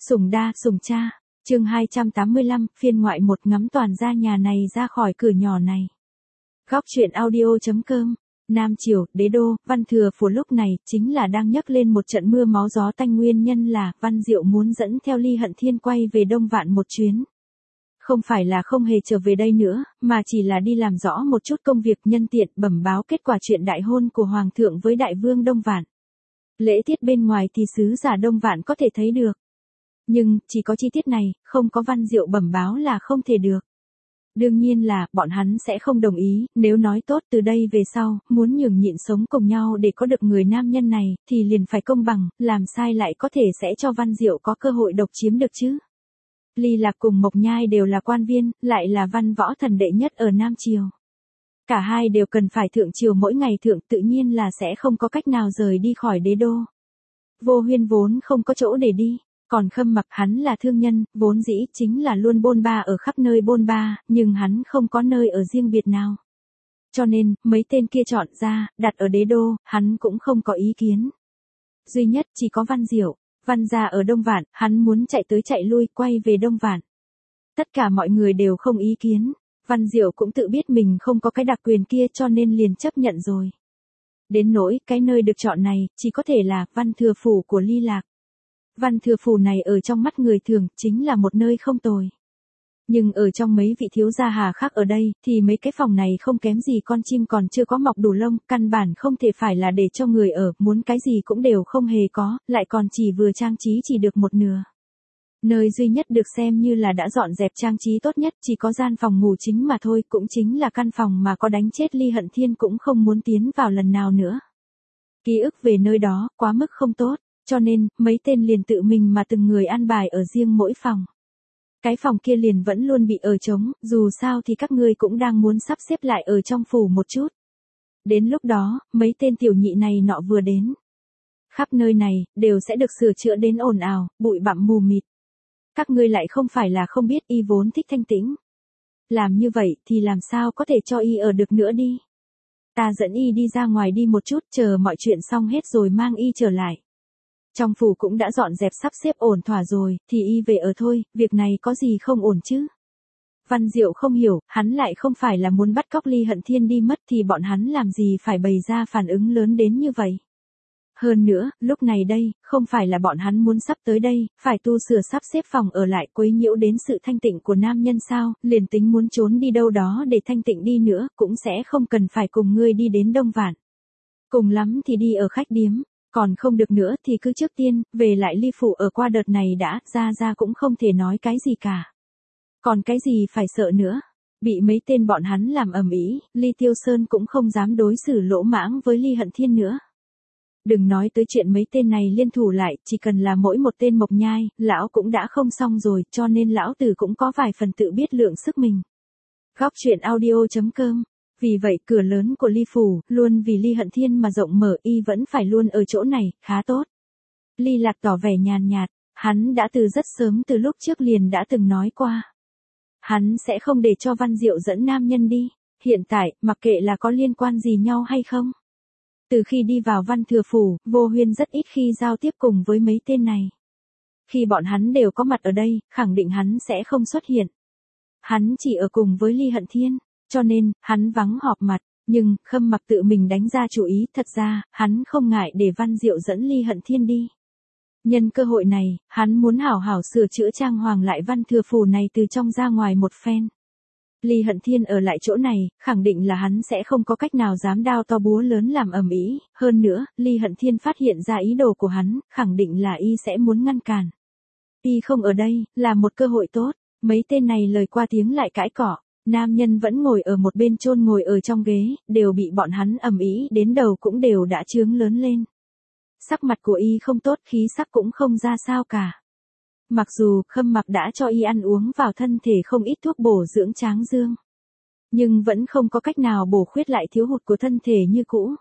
Sủng đa, sủng cha. Chương 285, phiên ngoại 1 ngắm toàn gia nhà này ra khỏi cửa nhỏ này. Góc truyện audio.com. Nam Triều, Đế đô, Văn Thừa Phủ lúc này chính là đang nhấc lên một trận mưa máu gió tanh, nguyên nhân là Văn Diệu muốn dẫn theo Ly Hận Thiên quay về Đông Vạn một chuyến. Không phải là không hề trở về đây nữa, mà chỉ là đi làm rõ một chút công việc, nhân tiện bẩm báo kết quả chuyện đại hôn của Hoàng thượng với Đại vương Đông Vạn. Lễ tiết bên ngoài thì sứ giả Đông Vạn có thể thấy được. Nhưng, chỉ có chi tiết này, không có Văn Diệu bẩm báo là không thể được. Đương nhiên là, bọn hắn sẽ không đồng ý, nếu nói tốt từ đây về sau, muốn nhường nhịn sống cùng nhau để có được người nam nhân này, thì liền phải công bằng, làm sai lại có thể sẽ cho Văn Diệu có cơ hội độc chiếm được chứ. Ly Lạc cùng Mộc Nhai đều là quan viên, lại là văn võ thần đệ nhất ở Nam Triều. Cả hai đều cần phải thượng triều mỗi ngày thượng, tự nhiên là sẽ không có cách nào rời đi khỏi đế đô. Vô Huyên vốn không có chỗ để đi. Còn Khâm Mặc hắn là thương nhân, vốn dĩ chính là luôn bôn ba ở khắp nơi bôn ba, nhưng hắn không có nơi ở riêng biệt nào. Cho nên, mấy tên kia chọn ra, đặt ở đế đô, hắn cũng không có ý kiến. Duy nhất chỉ có Văn Diệu, Văn gia ở Đông Vạn, hắn muốn chạy tới chạy lui, quay về Đông Vạn. Tất cả mọi người đều không ý kiến, Văn Diệu cũng tự biết mình không có cái đặc quyền kia cho nên liền chấp nhận rồi. Đến nỗi, cái nơi được chọn này, chỉ có thể là Văn Thừa Phủ của Ly Lạc. Văn Thừa Phủ này ở trong mắt người thường, chính là một nơi không tồi. Nhưng ở trong mấy vị thiếu gia hà khác ở đây, thì mấy cái phòng này không kém gì con chim còn chưa có mọc đủ lông, căn bản không thể phải là để cho người ở, muốn cái gì cũng đều không hề có, lại còn chỉ vừa trang trí chỉ được một nửa. Nơi duy nhất được xem như là đã dọn dẹp trang trí tốt nhất chỉ có gian phòng ngủ chính mà thôi, cũng chính là căn phòng mà có đánh chết Ly Hận Thiên cũng không muốn tiến vào lần nào nữa. Ký ức về nơi đó, quá mức không tốt. Cho nên, mấy tên liền tự mình mà từng người an bài ở riêng mỗi phòng. Cái phòng kia liền vẫn luôn bị ở trống, dù sao thì các ngươi cũng đang muốn sắp xếp lại ở trong phủ một chút. Đến lúc đó, mấy tên tiểu nhị này nọ vừa đến. Khắp nơi này, đều sẽ được sửa chữa đến ồn ào, bụi bặm mù mịt. Các ngươi lại không phải là không biết y vốn thích thanh tĩnh. Làm như vậy thì làm sao có thể cho y ở được nữa đi. Ta dẫn y đi ra ngoài đi một chút, chờ mọi chuyện xong hết rồi mang y trở lại. Trong phủ cũng đã dọn dẹp sắp xếp ổn thỏa rồi, thì y về ở thôi, việc này có gì không ổn chứ? Văn Diệu không hiểu, hắn lại không phải là muốn bắt cóc Ly Hận Thiên đi mất thì bọn hắn làm gì phải bày ra phản ứng lớn đến như vậy. Hơn nữa, lúc này đây, không phải là bọn hắn muốn sắp tới đây, phải tu sửa sắp xếp phòng ở lại quấy nhiễu đến sự thanh tịnh của nam nhân sao, liền tính muốn trốn đi đâu đó để thanh tịnh đi nữa, cũng sẽ không cần phải cùng ngươi đi đến Đông Vạn. Cùng lắm thì đi ở khách điếm. Còn không được nữa thì cứ trước tiên, về lại Ly Phủ ở qua đợt này đã, ra cũng không thể nói cái gì cả. Còn cái gì phải sợ nữa. Bị mấy tên bọn hắn làm ầm ĩ, Ly Tiêu Sơn cũng không dám đối xử lỗ mãng với Ly Hận Thiên nữa. Đừng nói tới chuyện mấy tên này liên thủ lại, chỉ cần là mỗi một tên Mộc Nhai, lão cũng đã không xong rồi, cho nên lão tử cũng có vài phần tự biết lượng sức mình. Góc truyện audio.com. Vì vậy cửa lớn của Ly Phủ, luôn vì Ly Hận Thiên mà rộng mở, y vẫn phải luôn ở chỗ này, khá tốt. Ly Lạc tỏ vẻ nhàn nhạt, hắn đã từ rất sớm từ lúc trước liền đã từng nói qua. Hắn sẽ không để cho Văn Diệu dẫn nam nhân đi, hiện tại, mặc kệ là có liên quan gì nhau hay không. Từ khi đi vào Văn Thừa Phủ, Vô Huyên rất ít khi giao tiếp cùng với mấy tên này. Khi bọn hắn đều có mặt ở đây, khẳng định hắn sẽ không xuất hiện. Hắn chỉ ở cùng với Ly Hận Thiên. Cho nên, hắn vắng họp mặt, nhưng, Khâm Mặc tự mình đánh ra chủ ý, thật ra, hắn không ngại để Văn Diệu dẫn Ly Hận Thiên đi. Nhân cơ hội này, hắn muốn hảo hảo sửa chữa trang hoàng lại Văn Thừa Phủ này từ trong ra ngoài một phen. Ly Hận Thiên ở lại chỗ này, khẳng định là hắn sẽ không có cách nào dám đao to búa lớn làm ầm ĩ, hơn nữa, Ly Hận Thiên phát hiện ra ý đồ của hắn, khẳng định là y sẽ muốn ngăn cản. Y không ở đây, là một cơ hội tốt, mấy tên này lời qua tiếng lại cãi cọ. Nam nhân vẫn ngồi ở một bên chôn ngồi ở trong ghế, đều bị bọn hắn ầm ĩ đến đầu cũng đều đã chướng lớn lên. Sắc mặt của y không tốt, khí sắc cũng không ra sao cả. Mặc dù Khâm Mặc đã cho y ăn uống vào thân thể không ít thuốc bổ dưỡng tráng dương, nhưng vẫn không có cách nào bổ khuyết lại thiếu hụt của thân thể như cũ.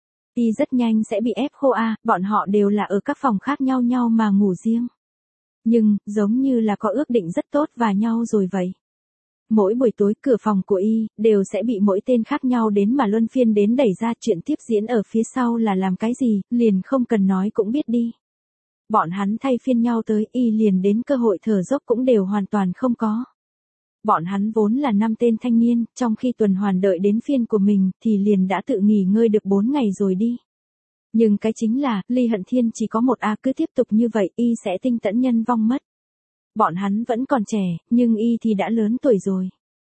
Y rất nhanh sẽ bị ép khô bọn họ đều là ở các phòng khác nhau mà ngủ riêng. Nhưng, giống như là có ước định rất tốt và nhau rồi vậy. Mỗi buổi tối cửa phòng của y, đều sẽ bị mỗi tên khác nhau đến mà luân phiên đến đẩy ra, chuyện tiếp diễn ở phía sau là làm cái gì, liền không cần nói cũng biết đi. Bọn hắn thay phiên nhau tới, y liền đến cơ hội thở dốc cũng đều hoàn toàn không có. Bọn hắn vốn là 5 tên thanh niên, trong khi tuần hoàn đợi đến phiên của mình thì liền đã tự nghỉ ngơi được 4 ngày rồi đi. Nhưng cái chính là, Ly Hận Thiên chỉ có một cứ tiếp tục như vậy y sẽ tinh tẫn nhân vong mất. Bọn hắn vẫn còn trẻ, nhưng y thì đã lớn tuổi rồi.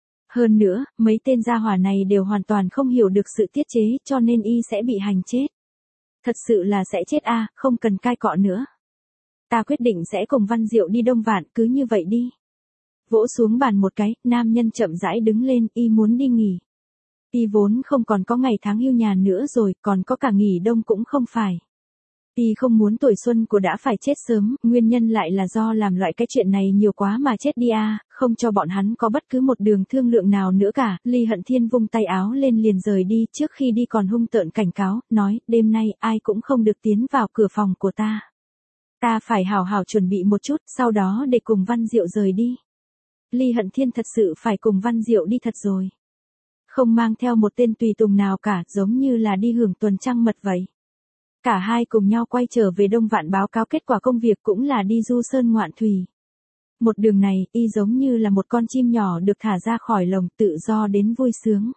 Hơn nữa, mấy tên gia hỏa này đều hoàn toàn không hiểu được sự tiết chế cho nên y sẽ bị hành chết. Thật sự là sẽ chết không cần cai cọ nữa. Ta quyết định sẽ cùng Văn Diệu đi Đông Vạn, cứ như vậy đi. Vỗ xuống bàn một cái, nam nhân chậm rãi đứng lên, y muốn đi nghỉ. Y vốn không còn có ngày tháng hưu nhàn nữa rồi, còn có cả nghỉ đông cũng không phải. Y không muốn tuổi xuân của đã phải chết sớm, nguyên nhân lại là do làm loại cái chuyện này nhiều quá mà chết đi không cho bọn hắn có bất cứ một đường thương lượng nào nữa cả. Ly Hận Thiên vung tay áo lên liền rời đi, trước khi đi còn hung tợn cảnh cáo, nói, đêm nay ai cũng không được tiến vào cửa phòng của ta. Ta phải hào hào chuẩn bị một chút, sau đó để cùng Văn Diệu rời đi. Ly Hận Thiên thật sự phải cùng Văn Diệu đi thật rồi. Không mang theo một tên tùy tùng nào cả, giống như là đi hưởng tuần trăng mật vậy. Cả hai cùng nhau quay trở về Đông Vạn báo cáo kết quả công việc cũng là đi du sơn ngoạn thủy. Một đường này, y giống như là một con chim nhỏ được thả ra khỏi lồng tự do đến vui sướng.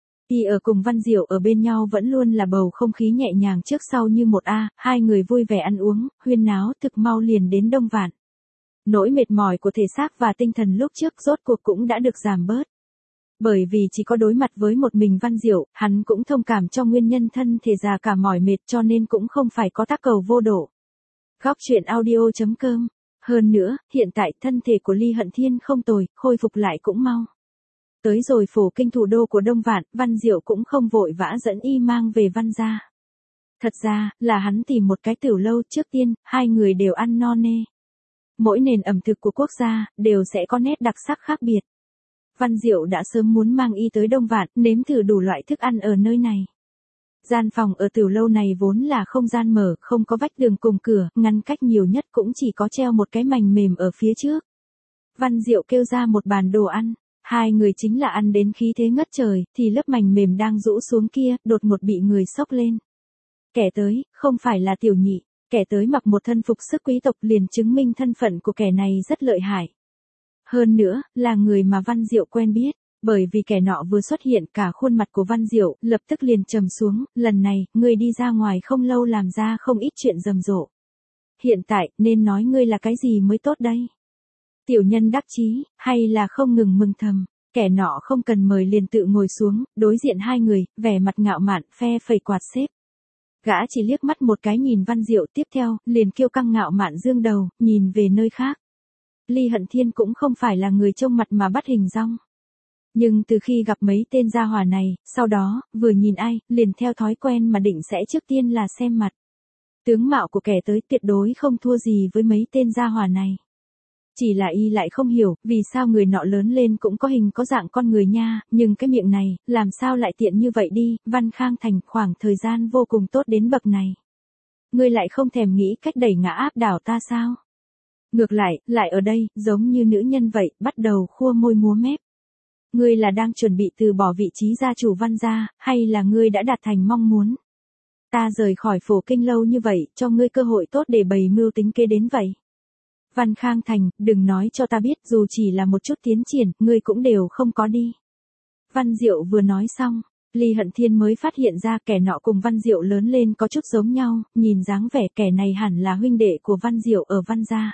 Y ở cùng Văn Diệu ở bên nhau vẫn luôn là bầu không khí nhẹ nhàng trước sau như một hai người vui vẻ ăn uống, huyên náo thực mau liền đến Đông Vạn. Nỗi mệt mỏi của thể xác và tinh thần lúc trước rốt cuộc cũng đã được giảm bớt. Bởi vì chỉ có đối mặt với một mình Văn Diệu, hắn cũng thông cảm cho nguyên nhân thân thể già cả mỏi mệt cho nên cũng không phải có tác cầu vô độ. Góc truyện audio.com. Hơn nữa, hiện tại thân thể của Ly Hận Thiên không tồi, khôi phục lại cũng mau. Tới rồi Phổ Kinh thủ đô của Đông Vạn, Văn Diệu cũng không vội vã dẫn y mang về Văn gia. Thật ra, là hắn tìm một cái tiểu lâu trước tiên, hai người đều ăn no nê. Mỗi nền ẩm thực của quốc gia, đều sẽ có nét đặc sắc khác biệt. Văn Diệu đã sớm muốn mang y tới Đông Vạn, nếm thử đủ loại thức ăn ở nơi này. Gian phòng ở tiểu lâu này vốn là không gian mở, không có vách tường cùng cửa, ngăn cách nhiều nhất cũng chỉ có treo một cái mành mềm ở phía trước. Văn Diệu kêu ra một bàn đồ ăn, hai người chính là ăn đến khí thế ngất trời, thì lớp mành mềm đang rũ xuống kia, đột ngột bị người xốc lên. Kẻ tới, không phải là tiểu nhị, kẻ tới mặc một thân phục sức quý tộc liền chứng minh thân phận của kẻ này rất lợi hại. Hơn nữa, là người mà Văn Diệu quen biết, bởi vì kẻ nọ vừa xuất hiện cả khuôn mặt của Văn Diệu, lập tức liền trầm xuống, lần này, ngươi đi ra ngoài không lâu làm ra không ít chuyện rầm rộ. Hiện tại, nên nói ngươi là cái gì mới tốt đây? Tiểu nhân đắc chí, hay là không ngừng mừng thầm, kẻ nọ không cần mời liền tự ngồi xuống, đối diện hai người, vẻ mặt ngạo mạn, phe phẩy quạt xếp. Gã chỉ liếc mắt một cái nhìn Văn Diệu tiếp theo, liền kiêu căng ngạo mạn dương đầu, nhìn về nơi khác. Ly Hận Thiên cũng không phải là người trông mặt mà bắt hình dong. Nhưng từ khi gặp mấy tên gia hỏa này, sau đó, vừa nhìn ai, liền theo thói quen mà định sẽ trước tiên là xem mặt. Tướng mạo của kẻ tới tuyệt đối không thua gì với mấy tên gia hỏa này. Chỉ là y lại không hiểu, vì sao người nọ lớn lên cũng có hình có dạng con người nha, nhưng cái miệng này, làm sao lại tiện như vậy đi, Văn Khang Thành khoảng thời gian vô cùng tốt đến bậc này. Ngươi lại không thèm nghĩ cách đẩy ngã áp đảo ta sao? Ngược lại ở đây, giống như nữ nhân vậy, bắt đầu khua môi múa mép. Ngươi là đang chuẩn bị từ bỏ vị trí gia chủ Văn gia, hay là ngươi đã đạt thành mong muốn? Ta rời khỏi Phổ Kinh lâu như vậy, cho ngươi cơ hội tốt để bày mưu tính kế đến vậy. Văn Khang Thành, đừng nói cho ta biết dù chỉ là một chút tiến triển, ngươi cũng đều không có đi. Văn Diệu vừa nói xong, Ly Hận Thiên mới phát hiện ra kẻ nọ cùng Văn Diệu lớn lên có chút giống nhau, nhìn dáng vẻ kẻ này hẳn là huynh đệ của Văn Diệu ở Văn gia.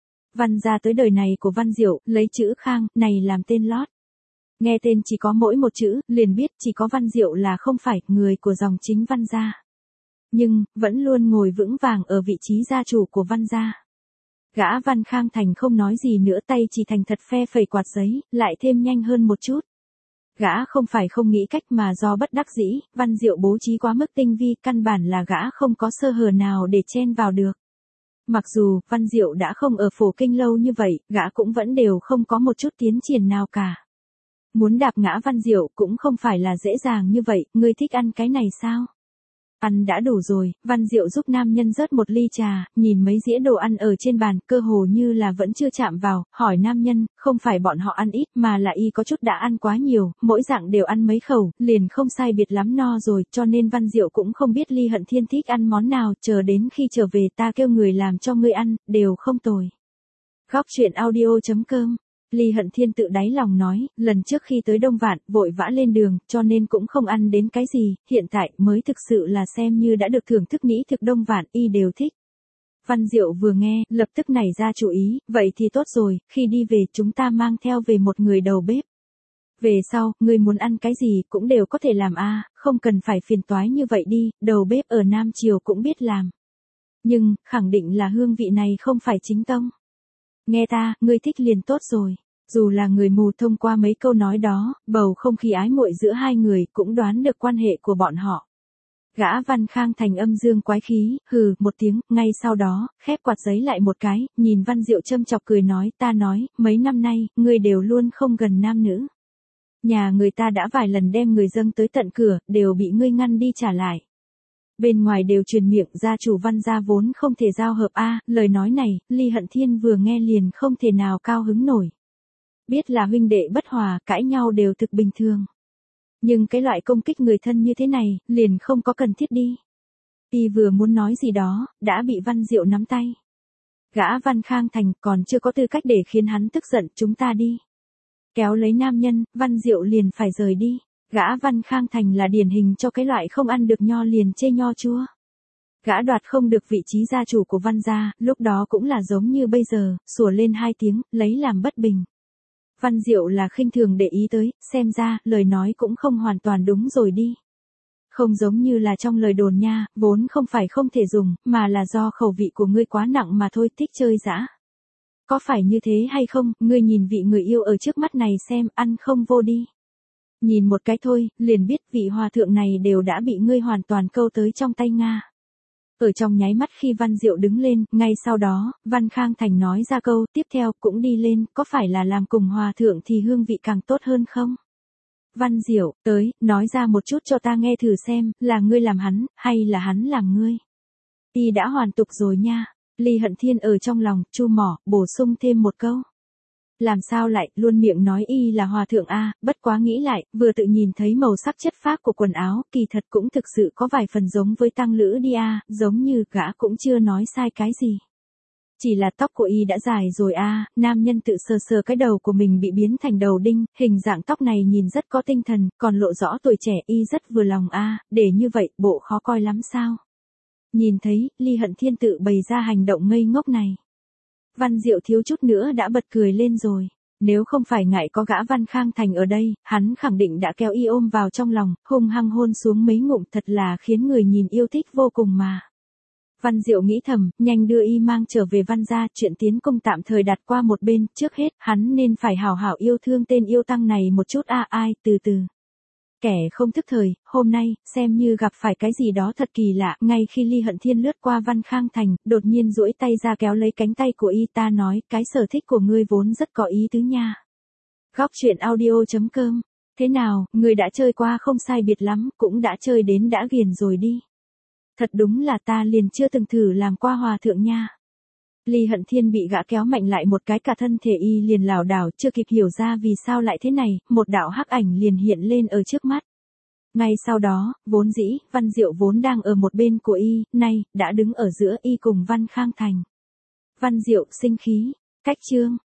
Văn gia tới đời này của Văn Diệu, lấy chữ Khang, này làm tên lót. Nghe tên chỉ có mỗi một chữ, liền biết chỉ có Văn Diệu là không phải người của dòng chính Văn gia. Nhưng, vẫn luôn ngồi vững vàng ở vị trí gia chủ của Văn gia. Gã Văn Khang Thành không nói gì nữa, tay chỉ thành thật phe phẩy quạt giấy, lại thêm nhanh hơn một chút. Gã không phải không nghĩ cách mà do bất đắc dĩ, Văn Diệu bố trí quá mức tinh vi, căn bản là gã không có sơ hở nào để chen vào được. Mặc dù, Văn Diệu đã không ở Phổ Kinh lâu như vậy, gã cũng vẫn đều không có một chút tiến triển nào cả. Muốn đạp ngã Văn Diệu cũng không phải là dễ dàng như vậy, ngươi thích ăn cái này sao? Ăn đã đủ rồi, Văn Diệu giúp nam nhân rớt một ly trà, nhìn mấy dĩa đồ ăn ở trên bàn, cơ hồ như là vẫn chưa chạm vào, hỏi nam nhân, không phải bọn họ ăn ít mà là y có chút đã ăn quá nhiều, mỗi dạng đều ăn mấy khẩu, liền không sai biệt lắm no rồi, cho nên Văn Diệu cũng không biết Ly Hận Thiên thích ăn món nào, chờ đến khi trở về ta kêu người làm cho ngươi ăn, đều không tồi. Góc truyện audio.com Ly Hận Thiên tự đáy lòng nói, lần trước khi tới Đông Vạn, vội vã lên đường, cho nên cũng không ăn đến cái gì, hiện tại mới thực sự là xem như đã được thưởng thức mỹ thực Đông Vạn, y đều thích. Văn Diệu vừa nghe, lập tức nảy ra chủ ý, vậy thì tốt rồi, khi đi về chúng ta mang theo về một người đầu bếp. Về sau, ngươi muốn ăn cái gì cũng đều có thể làm không cần phải phiền toái như vậy đi, đầu bếp ở Nam Triều cũng biết làm. Nhưng, khẳng định là hương vị này không phải chính tông. Nghe ta, ngươi thích liền tốt rồi. Dù là người mù thông qua mấy câu nói đó, bầu không khí ái muội giữa hai người cũng đoán được quan hệ của bọn họ. Gã Văn Khang Thành âm dương quái khí, hừ một tiếng, ngay sau đó, khép quạt giấy lại một cái, nhìn Văn Diệu châm chọc cười nói, ta nói, mấy năm nay, ngươi đều luôn không gần nam nữ. Nhà người ta đã vài lần đem người dâng tới tận cửa, đều bị ngươi ngăn đi trả lại. Bên ngoài đều truyền miệng gia chủ Văn gia vốn không thể giao hợp lời nói này, Ly Hận Thiên vừa nghe liền không thể nào cao hứng nổi. Biết là huynh đệ bất hòa, cãi nhau đều thực bình thường. Nhưng cái loại công kích người thân như thế này, liền không có cần thiết đi. Y vừa muốn nói gì đó, đã bị Văn Diệu nắm tay. Gã Văn Khang Thành còn chưa có tư cách để khiến hắn tức giận, chúng ta đi. Kéo lấy nam nhân, Văn Diệu liền phải rời đi. Gã Văn Khang Thành là điển hình cho cái loại không ăn được nho liền chê nho chua. Gã đoạt không được vị trí gia chủ của Văn gia, lúc đó cũng là giống như bây giờ, sủa lên hai tiếng, lấy làm bất bình. Văn Diệu là khinh thường để ý tới, xem ra, lời nói cũng không hoàn toàn đúng rồi đi. Không giống như là trong lời đồn nha, vốn không phải không thể dùng, mà là do khẩu vị của ngươi quá nặng mà thôi, thích chơi dã. Có phải như thế hay không, ngươi nhìn vị người yêu ở trước mắt này xem, ăn không vô đi. Nhìn một cái thôi, liền biết vị hòa thượng này đều đã bị ngươi hoàn toàn câu tới trong tay Nga. Ở trong nháy mắt khi Văn Diệu đứng lên, ngay sau đó, Văn Khang Thành nói ra câu tiếp theo cũng đi lên, có phải là làm cùng hòa thượng thì hương vị càng tốt hơn không? Văn Diệu, tới, nói ra một chút cho ta nghe thử xem, là ngươi làm hắn, hay là hắn làm ngươi? Y đã hoàn tục rồi nha. Ly Hận Thiên ở trong lòng, chu mỏ, bổ sung thêm một câu. Làm sao lại, luôn miệng nói y là hòa thượng bất quá nghĩ lại, vừa tự nhìn thấy màu sắc chất phác của quần áo, kỳ thật cũng thực sự có vài phần giống với tăng lữ đi giống như gã cũng chưa nói sai cái gì. Chỉ là tóc của y đã dài rồi nam nhân tự sờ sờ cái đầu của mình bị biến thành đầu đinh, hình dạng tóc này nhìn rất có tinh thần, còn lộ rõ tuổi trẻ y rất vừa lòng để như vậy, bộ khó coi lắm sao? Nhìn thấy, Ly Hận Thiên tự bày ra hành động ngây ngốc này. Văn Diệu thiếu chút nữa đã bật cười lên rồi. Nếu không phải ngại có gã Văn Khang Thành ở đây, hắn khẳng định đã kéo y ôm vào trong lòng, hung hăng hôn xuống mấy ngụm thật là khiến người nhìn yêu thích vô cùng mà. Văn Diệu nghĩ thầm, nhanh đưa y mang trở về Văn gia, chuyện tiến công tạm thời đặt qua một bên, trước hết, hắn nên phải hảo hảo yêu thương tên yêu tăng này một chút ai, từ từ. Kẻ không thức thời, hôm nay, xem như gặp phải cái gì đó thật kỳ lạ, ngay khi Ly Hận Thiên lướt qua Văn Khang Thành, đột nhiên duỗi tay ra kéo lấy cánh tay của y ta nói, cái sở thích của ngươi vốn rất có ý tứ nha. Góc truyện audio.com Thế nào, ngươi đã chơi qua không sai biệt lắm, cũng đã chơi đến đã ghiền rồi đi. Thật đúng là ta liền chưa từng thử làm qua hòa thượng nha. Ly Hận Thiên bị gã kéo mạnh lại một cái cả thân thể y liền lảo đảo, chưa kịp hiểu ra vì sao lại thế này, một đạo hắc ảnh liền hiện lên ở trước mắt. Ngay sau đó, vốn dĩ, Văn Diệu vốn đang ở một bên của y, nay, đã đứng ở giữa y cùng Văn Khang Thành. Văn Diệu sinh khí, cách chương.